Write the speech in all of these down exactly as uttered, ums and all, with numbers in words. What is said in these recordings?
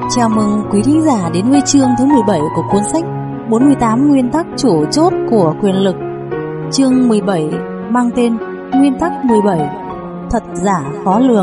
Chào mừng quý thính giả đến với chương thứ mười bảy của cuốn sách bốn mươi tám nguyên tắc chủ chốt của quyền lực. Chương mười bảy mang tên Nguyên tắc mười bảy, thật giả khó lường.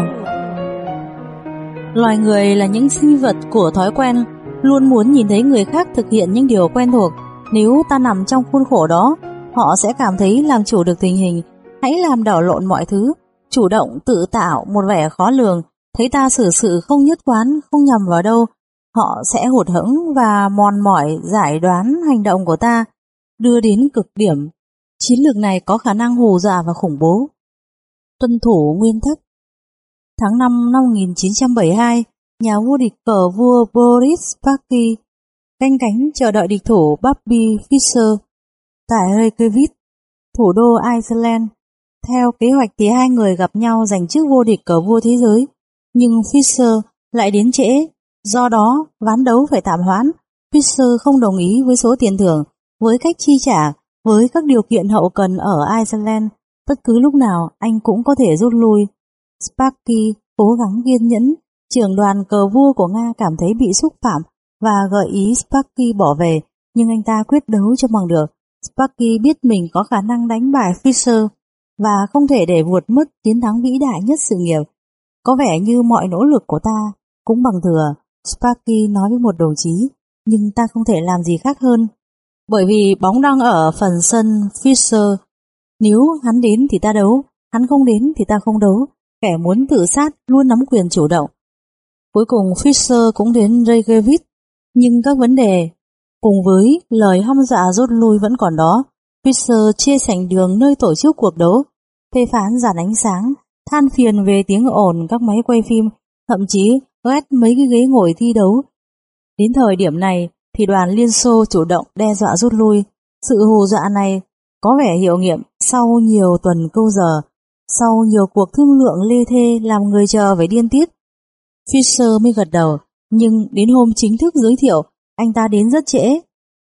Loài người là những sinh vật của thói quen, luôn muốn nhìn thấy người khác thực hiện những điều quen thuộc. Nếu ta nằm trong khuôn khổ đó, họ sẽ cảm thấy làm chủ được tình hình. Hãy làm đảo lộn mọi thứ, chủ động tự tạo một vẻ khó lường. Thấy ta xử sự không nhất quán, không nhằm vào đâu, họ sẽ hụt hẫng và mòn mỏi giải đoán hành động của ta, đưa đến cực điểm. Chiến lược này có khả năng hù dọa và khủng bố. Tuân thủ nguyên tắc. Tháng năm năm một nghìn chín trăm bảy mươi hai, nhà vô địch cờ vua Boris Spassky canh cánh chờ đợi địch thủ Bobby Fischer tại Reykjavik, thủ đô Iceland. Theo kế hoạch thì hai người gặp nhau giành chức vô địch cờ vua thế giới, nhưng Fischer lại đến trễ, do đó ván đấu phải tạm hoãn. Fischer không đồng ý với số tiền thưởng, với cách chi trả, với các điều kiện hậu cần ở Iceland. Bất cứ lúc nào anh cũng có thể rút lui. Spassky cố gắng kiên nhẫn. Trưởng đoàn cờ vua của Nga cảm thấy bị xúc phạm và gợi ý Spassky bỏ về, nhưng anh ta quyết đấu cho bằng được. Spassky biết mình có khả năng đánh bại Fischer và không thể để vụt mất chiến thắng vĩ đại nhất sự nghiệp. Có vẻ như mọi nỗ lực của ta cũng bằng thừa, Spassky nói với một đồng chí, nhưng ta không thể làm gì khác hơn. Bởi vì bóng đang ở phần sân Fischer. Nếu hắn đến thì ta đấu, hắn không đến thì ta không đấu. Kẻ muốn tự sát luôn nắm quyền chủ động. Cuối cùng Fischer cũng đến Reykjavik, nhưng các vấn đề cùng với lời hăm dọa rút lui vẫn còn đó. Fischer chê sảnh đường nơi tổ chức cuộc đấu, phê phán dàn ánh sáng, than phiền về tiếng ồn các máy quay phim, thậm chí ghét mấy cái ghế ngồi thi đấu. Đến thời điểm này thì đoàn Liên Xô chủ động đe dọa rút lui. Sự hù dọa này có vẻ hiệu nghiệm sau nhiều tuần câu giờ, sau nhiều cuộc thương lượng lê thê làm người chờ phải điên tiết. Fischer mới gật đầu, nhưng đến hôm chính thức giới thiệu, anh ta đến rất trễ.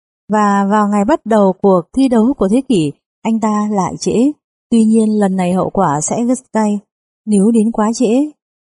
Và vào ngày bắt đầu cuộc thi đấu của thế kỷ, anh ta lại trễ. Tuy nhiên lần này hậu quả sẽ rất cay. Nếu đến quá trễ,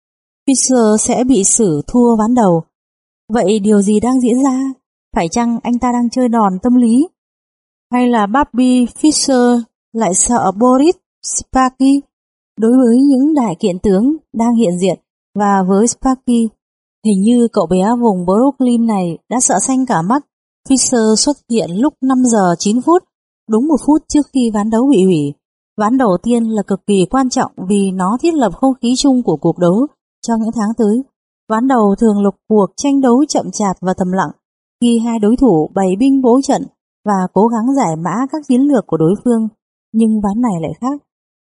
Fischer sẽ bị xử thua ván đầu. Vậy điều gì đang diễn ra? Phải chăng anh ta đang chơi đòn tâm lý? Hay là Bobby Fischer lại sợ Boris Spassky? Đối với những đại kiện tướng đang hiện diện và với Spassky, hình như cậu bé vùng Brooklyn này đã sợ xanh cả mắt. Fischer xuất hiện lúc năm giờ chín phút, đúng một phút trước khi ván đấu bị hủy. Ván đầu tiên là cực kỳ quan trọng vì nó thiết lập không khí chung của cuộc đấu trong những tháng tới. Ván đầu thường là cuộc tranh đấu chậm chạp và thầm lặng, khi hai đối thủ bày binh bố trận và cố gắng giải mã các chiến lược của đối phương. Nhưng ván này lại khác.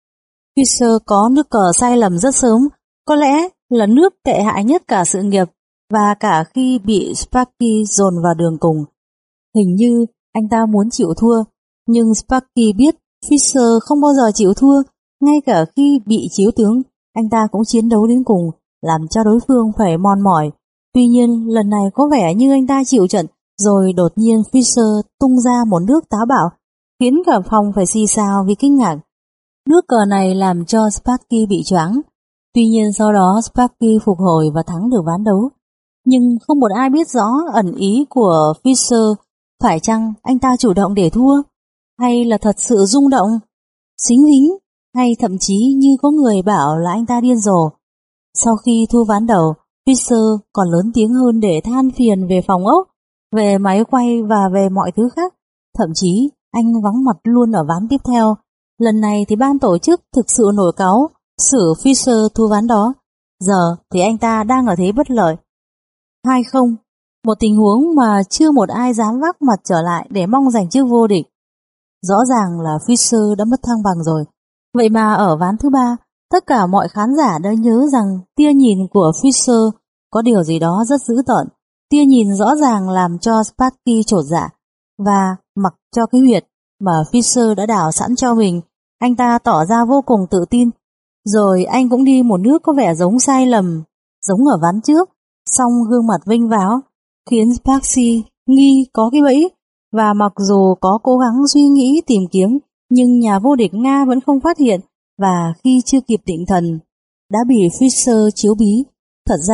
Fischer có nước cờ sai lầm rất sớm, có lẽ là nước tệ hại nhất cả sự nghiệp và cả khi bị Spassky dồn vào đường cùng. Hình như anh ta muốn chịu thua, nhưng Spassky biết Fischer không bao giờ chịu thua. Ngay cả khi bị chiếu tướng, anh ta cũng chiến đấu đến cùng, làm cho đối phương phải mòn mỏi. Tuy nhiên lần này có vẻ như anh ta chịu trận, rồi đột nhiên Fischer tung ra một nước táo bạo, khiến cả phòng phải xì xào vì kinh ngạc. Nước cờ này làm cho Spassky bị choáng. Tuy nhiên sau đó Spassky phục hồi và thắng được ván đấu. Nhưng không một ai biết rõ ẩn ý của Fischer. Phải chăng anh ta chủ động để thua? Hay là thật sự rung động, xính lính? Hay thậm chí như có người bảo là anh ta điên rồ? Sau khi thua ván đầu, Fischer còn lớn tiếng hơn để than phiền về phòng ốc, về máy quay và về mọi thứ khác. Thậm chí anh vắng mặt luôn ở ván tiếp theo. Lần này thì ban tổ chức thực sự nổi cáu, xử Fischer thua ván đó. Giờ thì anh ta đang ở thế bất lợi. Hai không, một tình huống mà chưa một ai dám vác mặt trở lại để mong giành chức vô địch. Rõ ràng là Fischer đã mất thăng bằng rồi. Vậy mà ở ván thứ ba, tất cả mọi khán giả đã nhớ rằng tia nhìn của Fischer có điều gì đó rất dữ tợn. Tia nhìn rõ ràng làm cho Spassky chột dạ, và mặc cho cái huyệt mà Fischer đã đào sẵn cho mình, anh ta tỏ ra vô cùng tự tin. Rồi anh cũng đi một nước có vẻ giống sai lầm, giống ở ván trước, song gương mặt vinh váo, khiến Spassky nghi có cái bẫy. Và mặc dù có cố gắng suy nghĩ tìm kiếm, nhưng nhà vô địch Nga vẫn không phát hiện, và khi chưa kịp định thần, đã bị Fischer chiếu bí. Thật ra,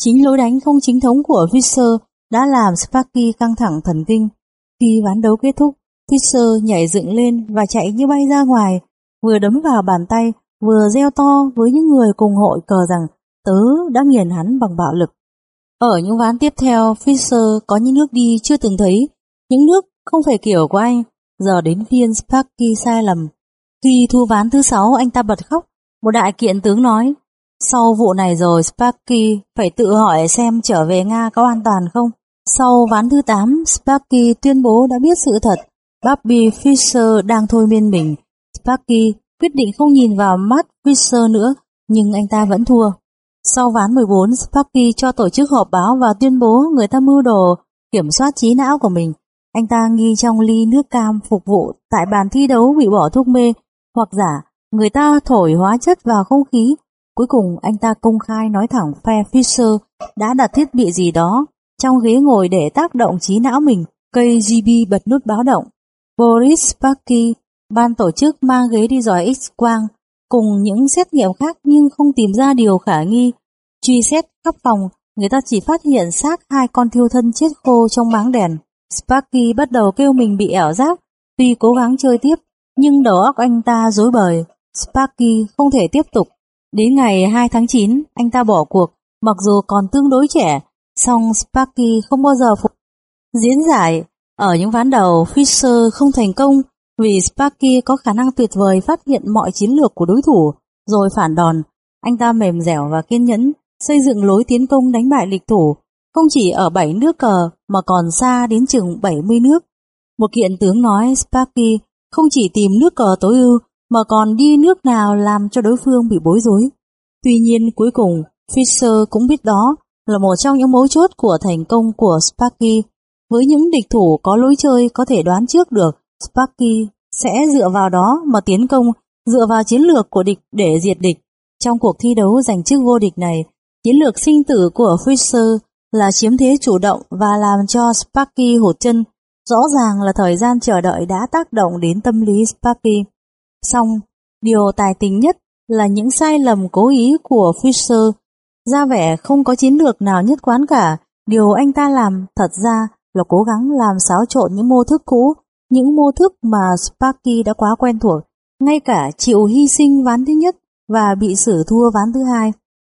Chính lối đánh không chính thống của Fisher đã làm Sparky căng thẳng thần kinh. Khi ván đấu kết thúc, Fisher nhảy dựng lên và chạy như bay ra ngoài, vừa đấm vào bàn tay, vừa reo to với những người cùng hội cờ rằng tớ đã nghiền hắn bằng bạo lực. Ở những ván tiếp theo, Fisher có những nước đi chưa từng thấy, những nước không phải kiểu của anh. Giờ đến phiên Sparky sai lầm. Khi thua ván thứ sáu, anh ta bật khóc. Một đại kiện tướng nói, sau vụ này rồi Sparky phải tự hỏi xem trở về Nga có an toàn không. Sau ván thứ tám, Sparky tuyên bố đã biết sự thật. Bobby Fischer đang thôi miên mình. Sparky quyết định không nhìn vào mắt Fischer nữa, nhưng anh ta vẫn thua. Sau ván mười bốn, Sparky cho tổ chức họp báo và tuyên bố người ta mưu đồ kiểm soát trí não của mình. Anh ta nghi trong ly nước cam phục vụ tại bàn thi đấu bị bỏ thuốc mê, hoặc giả người ta thổi hóa chất vào không khí. Cuối cùng anh ta công khai nói thẳng phe Fischer đã đặt thiết bị gì đó trong ghế ngồi để tác động trí não mình. K G B bật nút báo động. Boris Sparky, ban tổ chức mang ghế đi dòi X-quang cùng những xét nghiệm khác nhưng không tìm ra điều khả nghi. Truy xét khắp phòng, người ta chỉ phát hiện xác hai con thiêu thân chết khô trong máng đèn. Sparky bắt đầu kêu mình bị ảo giác, tuy cố gắng chơi tiếp, nhưng đầu óc anh ta rối bời. Sparky không thể tiếp tục. Đến ngày hai tháng chín, anh ta bỏ cuộc, mặc dù còn tương đối trẻ, song Sparky không bao giờ phục diễn giải. Ở những ván đầu, Fischer không thành công vì Sparky có khả năng tuyệt vời phát hiện mọi chiến lược của đối thủ, rồi phản đòn. Anh ta mềm dẻo và kiên nhẫn, xây dựng lối tiến công đánh bại địch thủ, không chỉ ở bảy nước cờ mà còn xa đến chừng bảy mươi nước. Một kiện tướng nói Sparky không chỉ tìm nước cờ tối ưu mà còn đi nước nào làm cho đối phương bị bối rối. Tuy nhiên cuối cùng Fischer cũng biết đó là một trong những mấu chốt của thành công của Sparky. Với những địch thủ có lối chơi có thể đoán trước được, Sparky sẽ dựa vào đó mà tiến công, dựa vào chiến lược của địch để diệt địch. Trong cuộc thi đấu giành chức vô địch này, chiến lược sinh tử của Fischer là chiếm thế chủ động và làm cho Sparky hụt chân. Rõ ràng là thời gian chờ đợi đã tác động đến tâm lý Sparky. Song, điều tài tình nhất là những sai lầm cố ý của Fischer. Ra vẻ không có chiến lược nào nhất quán cả, điều anh ta làm thật ra là cố gắng làm xáo trộn những mô thức cũ, những mô thức mà Sparky đã quá quen thuộc, ngay cả chịu hy sinh ván thứ nhất và bị xử thua ván thứ hai.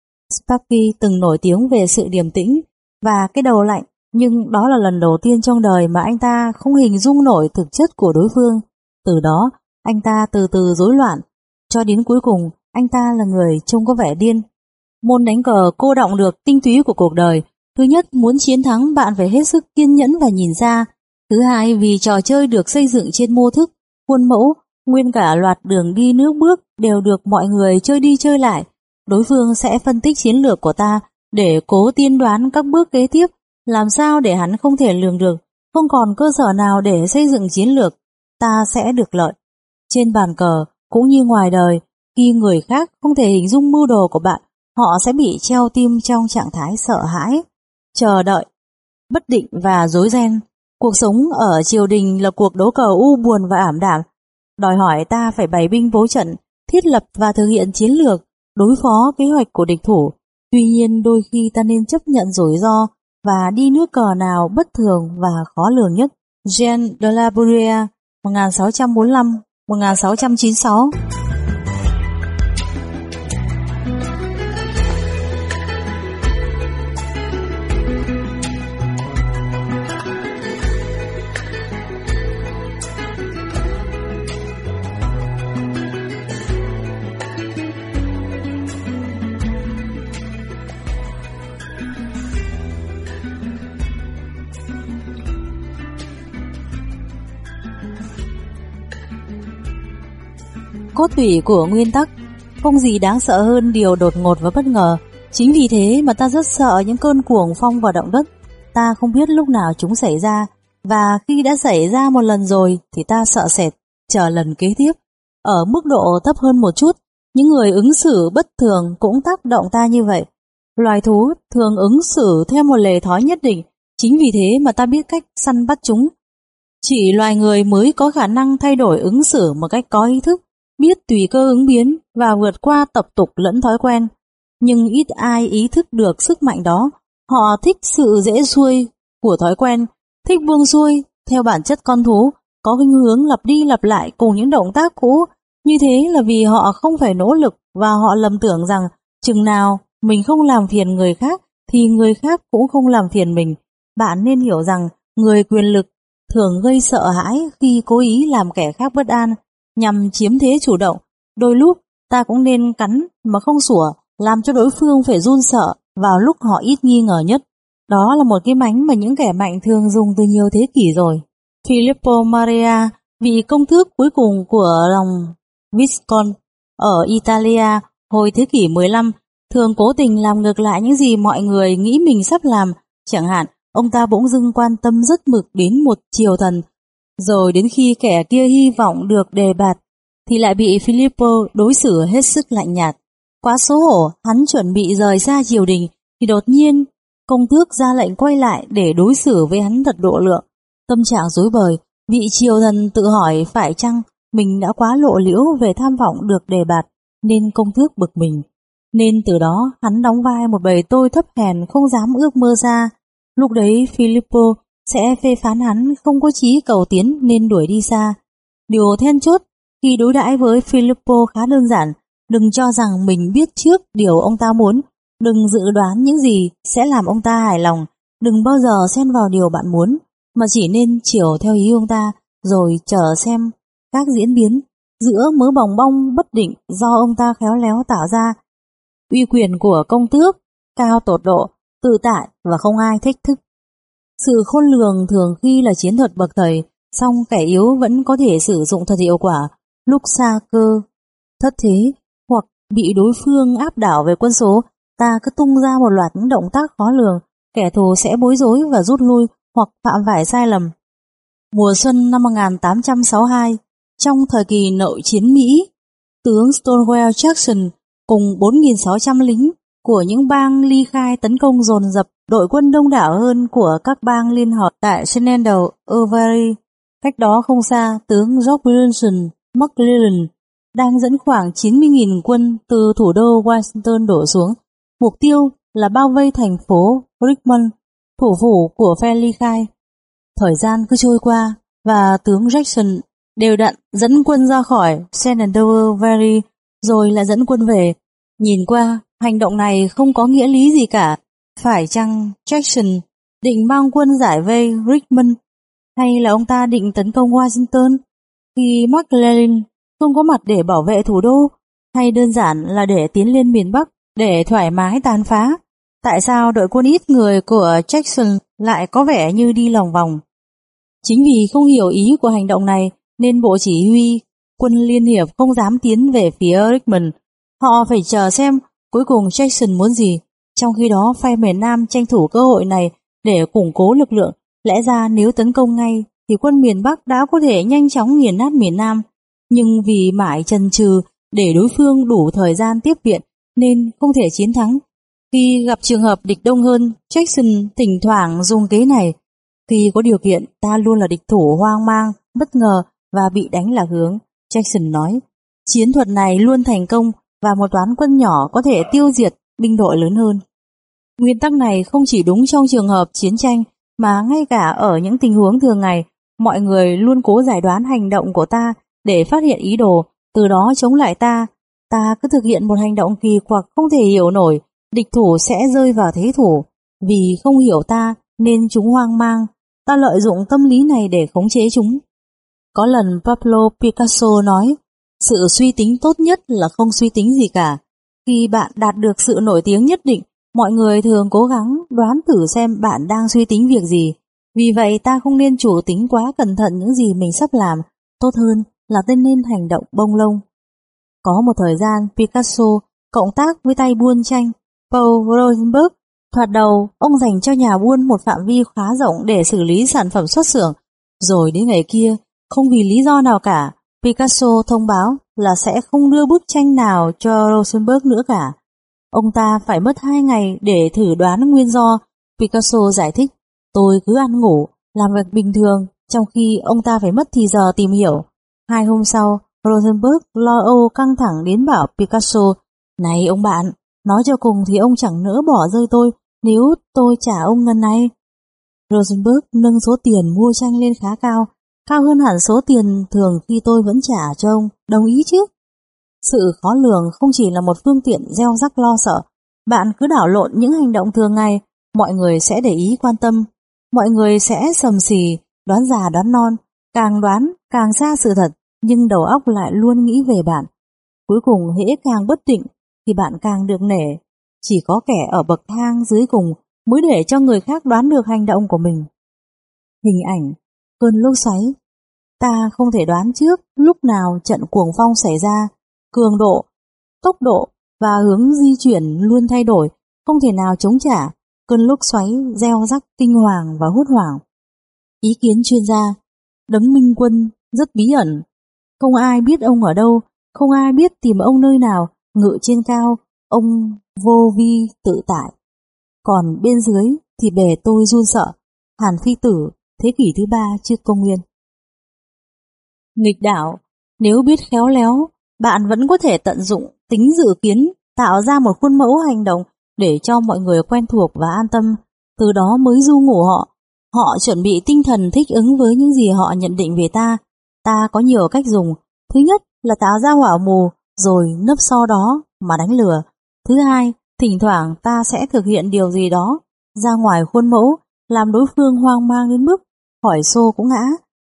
Sparky từng nổi tiếng về sự điềm tĩnh và cái đầu lạnh, nhưng đó là lần đầu tiên trong đời mà anh ta không hình dung nổi thực chất của đối phương. Từ đó, anh ta từ từ rối loạn, cho đến cuối cùng anh ta là người trông có vẻ điên. Môn đánh cờ cô đọng được tinh túy của cuộc đời. Thứ nhất, muốn chiến thắng bạn phải hết sức kiên nhẫn và nhìn ra. Thứ hai, vì trò chơi được xây dựng trên mô thức, khuôn mẫu, nguyên cả loạt đường đi nước bước đều được mọi người chơi đi chơi lại. Đối phương sẽ phân tích chiến lược của ta để cố tiên đoán các bước kế tiếp, làm sao để hắn không thể lường được, không còn cơ sở nào để xây dựng chiến lược, ta sẽ được lợi. Trên bàn cờ, cũng như ngoài đời, khi người khác không thể hình dung mưu đồ của bạn, họ sẽ bị treo tim trong trạng thái sợ hãi, chờ đợi, bất định và rối ren. Cuộc sống ở triều đình là cuộc đấu cờ u buồn và ảm đạm, đòi hỏi ta phải bày binh bố trận, thiết lập và thực hiện chiến lược, đối phó kế hoạch của địch thủ. Tuy nhiên đôi khi ta nên chấp nhận rủi ro và đi nước cờ nào bất thường và khó lường nhất. Jean de la Bruyère, một nghìn sáu trăm bốn mươi lăm đến một nghìn sáu trăm chín mươi sáu. Cốt tủy của nguyên tắc, không gì đáng sợ hơn điều đột ngột và bất ngờ. Chính vì thế mà ta rất sợ những cơn cuồng phong và động đất. Ta không biết lúc nào chúng xảy ra, và khi đã xảy ra một lần rồi thì ta sợ sệt, chờ lần kế tiếp. Ở mức độ thấp hơn một chút, những người ứng xử bất thường cũng tác động ta như vậy. Loài thú thường ứng xử theo một lề thói nhất định, chính vì thế mà ta biết cách săn bắt chúng. Chỉ loài người mới có khả năng thay đổi ứng xử một cách có ý thức, biết tùy cơ ứng biến và vượt qua tập tục lẫn thói quen. nhưng ít ai ý thức được sức mạnh đó. Họ thích sự dễ xuôi của thói quen, thích buông xuôi theo bản chất con thú, có khuynh hướng lặp đi lặp lại cùng những động tác cũ. Như thế là vì họ không phải nỗ lực và họ lầm tưởng rằng chừng nào mình không làm phiền người khác thì người khác cũng không làm phiền mình. Bạn nên hiểu rằng người quyền lực thường gây sợ hãi khi cố ý làm kẻ khác bất an nhằm chiếm thế chủ động. Đôi lúc ta cũng nên cắn mà không sủa, làm cho đối phương phải run sợ vào lúc họ ít nghi ngờ nhất. Đó là một cái mánh mà những kẻ mạnh thường dùng từ nhiều thế kỷ rồi. Filippo Maria, vị công tước cuối cùng của dòng Visconti ở Italia hồi thế kỷ mười lăm, thường cố tình làm ngược lại những gì mọi người nghĩ mình sắp làm. Chẳng hạn, ông ta bỗng dưng quan tâm rất mực đến một triều thần, rồi đến khi kẻ kia hy vọng được đề bạt thì lại bị Filippo đối xử hết sức lạnh nhạt. Quá xấu hổ, hắn chuẩn bị rời xa triều đình thì đột nhiên công tước ra lệnh quay lại để đối xử với hắn thật độ lượng. Tâm trạng rối bời, vị triều thần tự hỏi phải chăng mình đã quá lộ liễu về tham vọng được đề bạt nên công tước bực mình. Nên từ đó hắn đóng vai một bầy tôi thấp hèn không dám ước mơ ra. Lúc đấy Filippo sẽ phê phán hắn không có chí cầu tiến nên đuổi đi xa. Điều then chốt khi đối đãi với Filippo khá đơn giản, đừng cho rằng mình biết trước điều ông ta muốn, đừng dự đoán những gì sẽ làm ông ta hài lòng, đừng bao giờ xen vào điều bạn muốn, mà chỉ nên chiều theo ý ông ta rồi chờ xem các diễn biến giữa mớ bòng bong bất định do ông ta khéo léo tạo ra. Uy quyền của công tước cao tột độ, tự tại và không ai thách thức. Sự khôn lường thường khi là chiến thuật bậc thầy, song kẻ yếu vẫn có thể sử dụng thật hiệu quả lúc xa cơ, thất thế hoặc bị đối phương áp đảo về quân số. Ta cứ tung ra một loạt những động tác khó lường, kẻ thù sẽ bối rối và rút lui hoặc phạm phải sai lầm. Mùa xuân năm một nghìn tám trăm sáu mươi hai, trong thời kỳ nội chiến Mỹ, tướng Stonewall Jackson cùng bốn nghìn sáu trăm lính của những bang ly khai tấn công dồn dập đội quân đông đảo hơn của các bang liên hợp tại Shenandoah, Overy. Cách đó không xa, tướng George Wilson McClellan đang dẫn khoảng chín mươi nghìn quân từ thủ đô Washington đổ xuống. Mục tiêu là bao vây thành phố Richmond, thủ phủ của phe ly khai. Thời gian cứ trôi qua và tướng Jackson đều đặn dẫn quân ra khỏi Shenandoah Valley rồi lại dẫn quân về. Nhìn qua, hành động này không có nghĩa lý gì cả. Phải chăng Jackson định mang quân giải vây Richmond, hay là ông ta định tấn công Washington khi McClellan không có mặt để bảo vệ thủ đô, hay đơn giản là để tiến lên miền Bắc để thoải mái tàn phá? Tại sao đội quân ít người của Jackson lại có vẻ như đi lòng vòng? Chính vì không hiểu ý của hành động này nên Bộ Chỉ huy quân Liên hiệp không dám tiến về phía Richmond. Họ phải chờ xem cuối cùng Jackson muốn gì. Trong khi đó phe miền Nam tranh thủ cơ hội này để củng cố lực lượng. Lẽ ra nếu tấn công ngay thì quân miền Bắc đã có thể nhanh chóng nghiền nát miền Nam. Nhưng vì mãi chần chừ để đối phương đủ thời gian tiếp viện nên không thể chiến thắng. Khi gặp trường hợp địch đông hơn, Jackson thỉnh thoảng dùng kế này. Khi có điều kiện, ta luôn là địch thủ hoang mang, bất ngờ và bị đánh lạc hướng. Jackson nói, chiến thuật này luôn thành công và một toán quân nhỏ có thể tiêu diệt binh đội lớn hơn. Nguyên tắc này không chỉ đúng trong trường hợp chiến tranh mà ngay cả ở những tình huống thường ngày, mọi người luôn cố giải đoán hành động của ta để phát hiện ý đồ, từ đó chống lại ta. Ta cứ thực hiện một hành động kỳ quặc không thể hiểu nổi, địch thủ sẽ rơi vào thế thủ. Vì không hiểu ta nên chúng hoang mang, ta lợi dụng tâm lý này để khống chế chúng. Có lần Pablo Picasso nói, sự suy tính tốt nhất là không suy tính gì cả. Khi bạn đạt được sự nổi tiếng nhất định, mọi người thường cố gắng đoán thử xem bạn đang suy tính việc gì. Vì vậy ta không nên chủ tính quá cẩn thận những gì mình sắp làm, tốt hơn là tên nên hành động bông lông. Có một thời gian Picasso cộng tác với tay buôn tranh Paul Rosenberg. Thoạt đầu, ông dành cho nhà buôn một phạm vi khá rộng để xử lý sản phẩm xuất xưởng. Rồi đến ngày kia, không vì lý do nào cả, Picasso thông báo là sẽ không đưa bức tranh nào cho Rosenberg nữa cả. Ông ta phải mất hai ngày để thử đoán nguyên do. Picasso giải thích, tôi cứ ăn ngủ, làm việc bình thường, trong khi ông ta phải mất thì giờ tìm hiểu. Hai hôm sau, Rosenberg lo âu căng thẳng đến bảo Picasso, này ông bạn, Nói cho cùng thì ông chẳng nỡ bỏ rơi tôi nếu tôi trả ông ngân này. Rosenberg nâng số tiền mua tranh lên khá cao, cao hơn hẳn số tiền thường khi tôi vẫn trả cho ông, đồng ý chứ? Sự khó lường không chỉ là một phương tiện gieo rắc lo sợ. Bạn cứ đảo lộn những hành động thường ngày, mọi người sẽ để ý quan tâm, mọi người sẽ sầm xì, đoán già đoán non, càng đoán càng xa sự thật, nhưng đầu óc lại luôn nghĩ về bạn. Cuối cùng hễ càng bất định thì bạn càng được nể. Chỉ có kẻ ở bậc thang dưới cùng mới để cho người khác đoán được hành động của mình. Hình ảnh cơn lốc xoáy. Ta không thể đoán trước lúc nào trận cuồng phong xảy ra. Cường độ, tốc độ và hướng di chuyển luôn thay đổi, không thể nào chống trả. Cơn lốc xoáy gieo rắc kinh hoàng và hốt hoảng. Ý kiến chuyên gia: Đấng Minh Quân rất bí ẩn. Không ai biết ông ở đâu, không ai biết tìm ông nơi nào. Ngự trên cao, ông vô vi tự tại. Còn bên dưới thì bề tôi run sợ. Hàn Phi Tử, thế kỷ thứ ba trước công nguyên. Nghịch đảo. Nếu biết khéo léo, bạn vẫn có thể tận dụng tính dự kiến, tạo ra một khuôn mẫu hành động để cho mọi người quen thuộc và an tâm. Từ đó mới du ngủ họ. Họ chuẩn bị tinh thần thích ứng với những gì họ nhận định về ta. Ta có nhiều cách dùng. Thứ nhất là tạo ra hỏa mù, rồi nấp sau đó mà đánh lừa. Thứ hai, thỉnh thoảng ta sẽ thực hiện điều gì đó ra ngoài khuôn mẫu, làm đối phương hoang mang đến mức hỏi xô cũng ngã.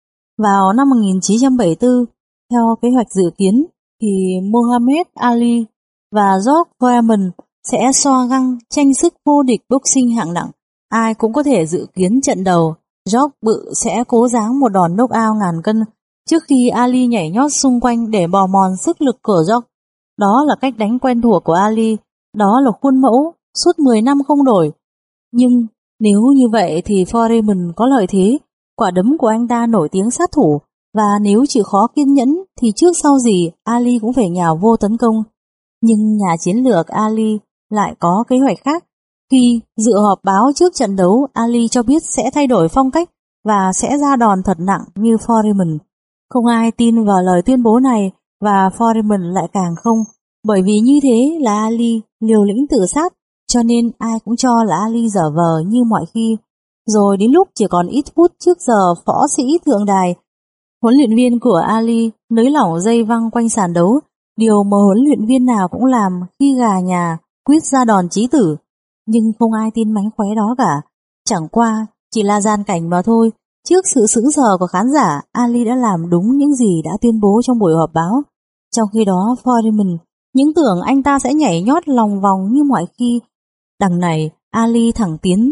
Vào năm một nghìn chín trăm bảy mươi tư, theo kế hoạch dự kiến, thì Muhammad Ali và George Foreman sẽ xoa găng tranh sức vô địch boxing hạng nặng. Ai cũng có thể dự kiến trận đầu, George bự sẽ cố giáng một đòn knock-out ngàn cân trước khi Ali nhảy nhót xung quanh để bò mòn sức lực của George. Đó là cách đánh quen thuộc của Ali, đó là khuôn mẫu suốt mười năm không đổi. Nhưng nếu như vậy thì Foreman có lợi thế, quả đấm của anh ta nổi tiếng sát thủ, và nếu chịu khó kiên nhẫn thì trước sau gì Ali cũng phải nhào vô tấn công. Nhưng nhà chiến lược Ali lại có kế hoạch khác. Khi dự họp báo trước trận đấu, Ali cho biết sẽ thay đổi phong cách và sẽ ra đòn thật nặng như Foreman. Không ai tin vào lời tuyên bố này, và Foreman lại càng không, bởi vì như thế là Ali liều lĩnh tự sát, cho nên ai cũng cho là Ali giở vờ như mọi khi. Rồi đến lúc chỉ còn ít phút trước giờ võ sĩ thượng đài, huấn luyện viên của Ali nới lỏng dây văng quanh sàn đấu, điều mà huấn luyện viên nào cũng làm khi gà nhà quyết ra đòn chí tử. Nhưng không ai tin mánh khóe đó cả. Chẳng qua chỉ là gian cảnh mà thôi. Trước sự sững sờ của khán giả, Ali đã làm đúng những gì đã tuyên bố trong buổi họp báo. Trong khi đó Foreman những tưởng anh ta sẽ nhảy nhót lòng vòng như mọi khi. Đằng này Ali thẳng tiến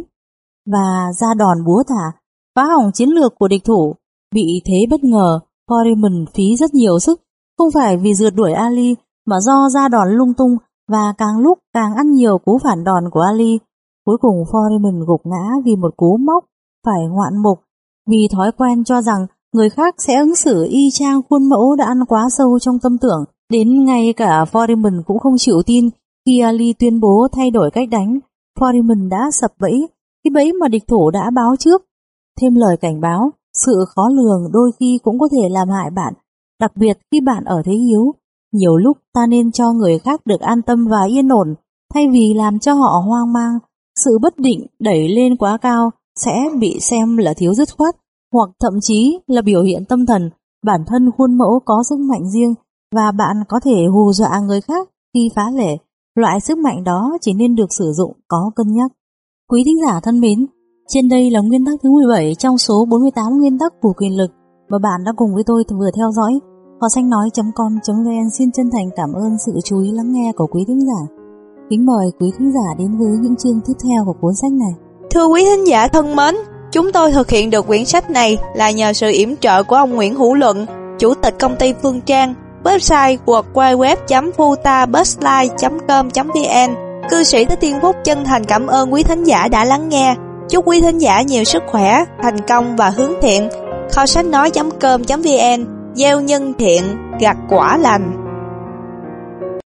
và ra đòn búa thả, phá hỏng chiến lược của địch thủ. Bị thế bất ngờ, Foreman phí rất nhiều sức, không phải vì rượt đuổi Ali mà do ra đòn lung tung và càng lúc càng ăn nhiều cú phản đòn của Ali. Cuối cùng Foreman gục ngã vì một cú móc phải ngoạn mục, vì thói quen cho rằng người khác sẽ ứng xử y chang khuôn mẫu đã ăn quá sâu trong tâm tưởng. Đến ngay cả Foreman cũng không chịu tin khi Ali tuyên bố thay đổi cách đánh. Foreman đã sập bẫy, cái bẫy mà địch thủ đã báo trước. Thêm lời cảnh báo, sự khó lường đôi khi cũng có thể làm hại bạn, đặc biệt khi bạn ở thế yếu. Nhiều lúc ta nên cho người khác được an tâm và yên ổn, thay vì làm cho họ hoang mang. Sự bất định đẩy lên quá cao sẽ bị xem là thiếu dứt khoát, hoặc thậm chí là biểu hiện tâm thần. Bản thân khuôn mẫu có sức mạnh riêng, và bạn có thể hù dọa người khác khi phá lệ. Loại sức mạnh đó chỉ nên được sử dụng có cân nhắc. Quý thính giả thân mến, trên đây là nguyên tắc thứ mười bảy trong số bốn mươi tám nguyên tắc của quyền lực mà bạn đã cùng với tôi vừa theo dõi. Họ xanh nói chấm com chấm vn xin chân thành cảm ơn sự chú ý lắng nghe của quý thính giả. Kính mời quý thính giả đến với những chương tiếp theo của cuốn sách này. Thưa quý thính giả thân mến, chúng tôi thực hiện được quyển sách này là nhờ sự yểm trợ của ông Nguyễn Hữu Luận, chủ tịch công ty Phương Trang, website w w w chấm futabusline chấm com chấm vn. Cư sĩ Thích Thiên Phúc chân thành cảm ơn quý thính giả đã lắng nghe. Chúc quý thính giả nhiều sức khỏe, thành công và hướng thiện. Kho sách nói chấm com chấm vn, gieo nhân thiện, gặt quả lành.